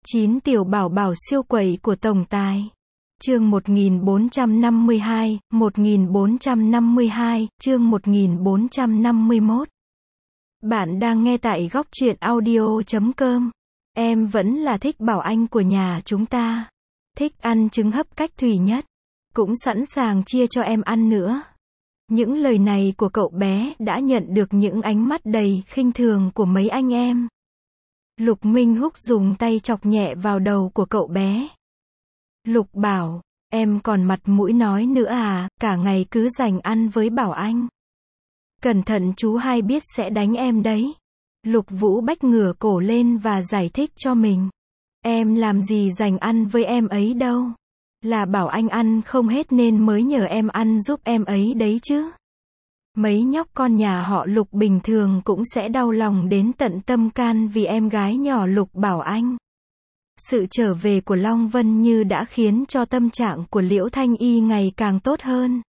9 tiểu bảo bảo siêu quẩy của tổng tài. Chương 1452, 1452, chương 1451. Bạn đang nghe tại góc truyện audio.com. Em vẫn là thích bảo anh của nhà chúng ta. Thích ăn trứng hấp cách thủy nhất. Cũng sẵn sàng chia cho em ăn nữa. Những lời này của cậu bé đã nhận được những ánh mắt đầy khinh thường của mấy anh em. Lục Minh Húc dùng tay chọc nhẹ vào đầu của cậu bé. Lục bảo, em còn mặt mũi nói nữa à, cả ngày cứ dành ăn với Bảo Anh. Cẩn thận chú hai biết sẽ đánh em đấy. Lục Vũ Bách ngửa cổ lên và giải thích cho mình. Em làm gì dành ăn với em ấy đâu. Là Bảo Anh ăn không hết nên mới nhờ em ăn giúp em ấy đấy chứ. Mấy nhóc con nhà họ Lục bình thường cũng sẽ đau lòng đến tận tâm can vì em gái nhỏ Lục Bảo Anh. Sự trở về của Long Vân Như đã khiến cho tâm trạng của Liễu Thanh Y ngày càng tốt hơn.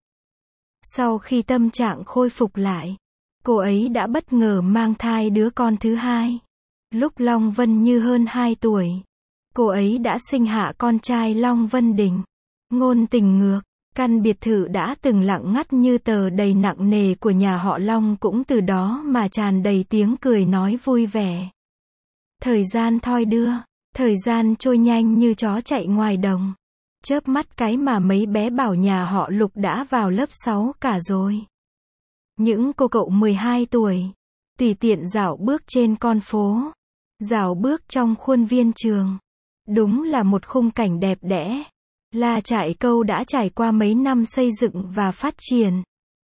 Sau khi tâm trạng khôi phục lại, cô ấy đã bất ngờ mang thai đứa con thứ hai. Lúc Long Vân Như hơn 2 tuổi, cô ấy đã sinh hạ con trai Long Vân Đình. Ngôn tình ngược, căn biệt thự đã từng lặng ngắt như tờ đầy nặng nề của nhà họ Long cũng từ đó mà tràn đầy tiếng cười nói vui vẻ. Thời gian thoi đưa, thời gian trôi nhanh như chó chạy ngoài đồng. Chớp mắt cái mà mấy bé bảo nhà họ Lục đã vào lớp 6 cả rồi. Những cô cậu 12 tuổi, tùy tiện dạo bước trên con phố, dạo bước trong khuôn viên trường. Đúng là một khung cảnh đẹp đẽ. La Trại Câu đã trải qua mấy năm xây dựng và phát triển.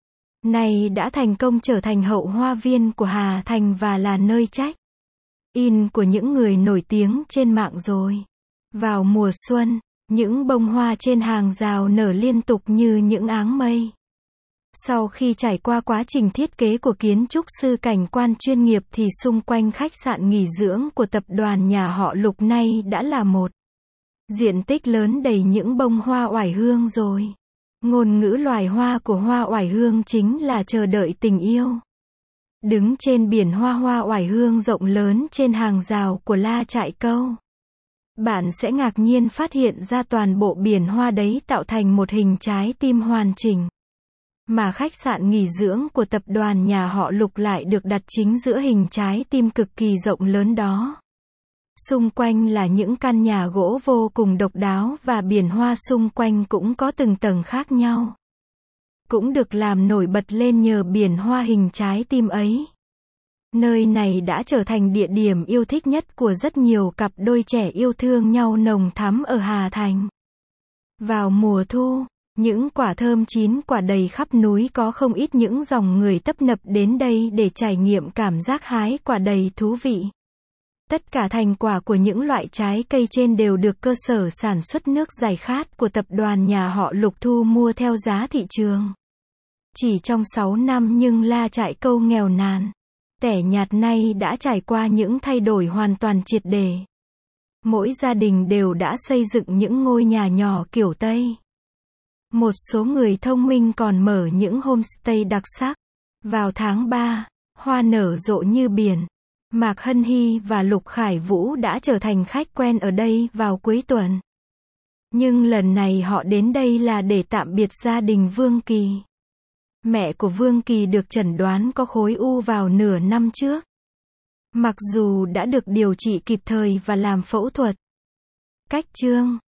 Nay đã thành công trở thành hậu hoa viên của Hà Thành và là nơi check-in của những người nổi tiếng trên mạng rồi. Vào mùa xuân, những bông hoa trên hàng rào nở liên tục như những áng mây. Sau khi trải qua quá trình thiết kế của kiến trúc sư cảnh quan chuyên nghiệp thì xung quanh khách sạn nghỉ dưỡng của tập đoàn nhà họ Lục nay đã là một diện tích lớn đầy những bông hoa oải hương rồi. Ngôn ngữ loài hoa của hoa oải hương chính là chờ đợi tình yêu. Đứng trên biển hoa oải hương rộng lớn trên hàng rào của La Trại Câu, bạn sẽ ngạc nhiên phát hiện ra toàn bộ biển hoa đấy tạo thành một hình trái tim hoàn chỉnh. Mà khách sạn nghỉ dưỡng của tập đoàn nhà họ Lục lại được đặt chính giữa hình trái tim cực kỳ rộng lớn đó. Xung quanh là những căn nhà gỗ vô cùng độc đáo và biển hoa xung quanh cũng có từng tầng khác nhau. Cũng được làm nổi bật lên nhờ biển hoa hình trái tim ấy. Nơi này đã trở thành địa điểm yêu thích nhất của rất nhiều cặp đôi trẻ yêu thương nhau nồng thắm ở Hà Thành. Vào mùa thu, những quả thơm chín quả đầy khắp núi có không ít những dòng người tấp nập đến đây để trải nghiệm cảm giác hái quả đầy thú vị. Tất cả thành quả của những loại trái cây trên đều được cơ sở sản xuất nước giải khát của tập đoàn nhà họ Lục thu mua theo giá thị trường. Chỉ trong 6 năm nhưng La Trại Câu nghèo nàn, tẻ nhạt nay đã trải qua những thay đổi hoàn toàn triệt để. Mỗi gia đình đều đã xây dựng những ngôi nhà nhỏ kiểu Tây. Một số người thông minh còn mở những homestay đặc sắc. Vào tháng 3, hoa nở rộ như biển. Mạc Hân Hy và Lục Khải Vũ đã trở thành khách quen ở đây vào cuối tuần. Nhưng lần này họ đến đây là để tạm biệt gia đình Vương Kỳ. Mẹ của Vương Kỳ được chẩn đoán có khối u vào nửa năm trước. Mặc dù đã được điều trị kịp thời và làm phẫu thuật cách chương,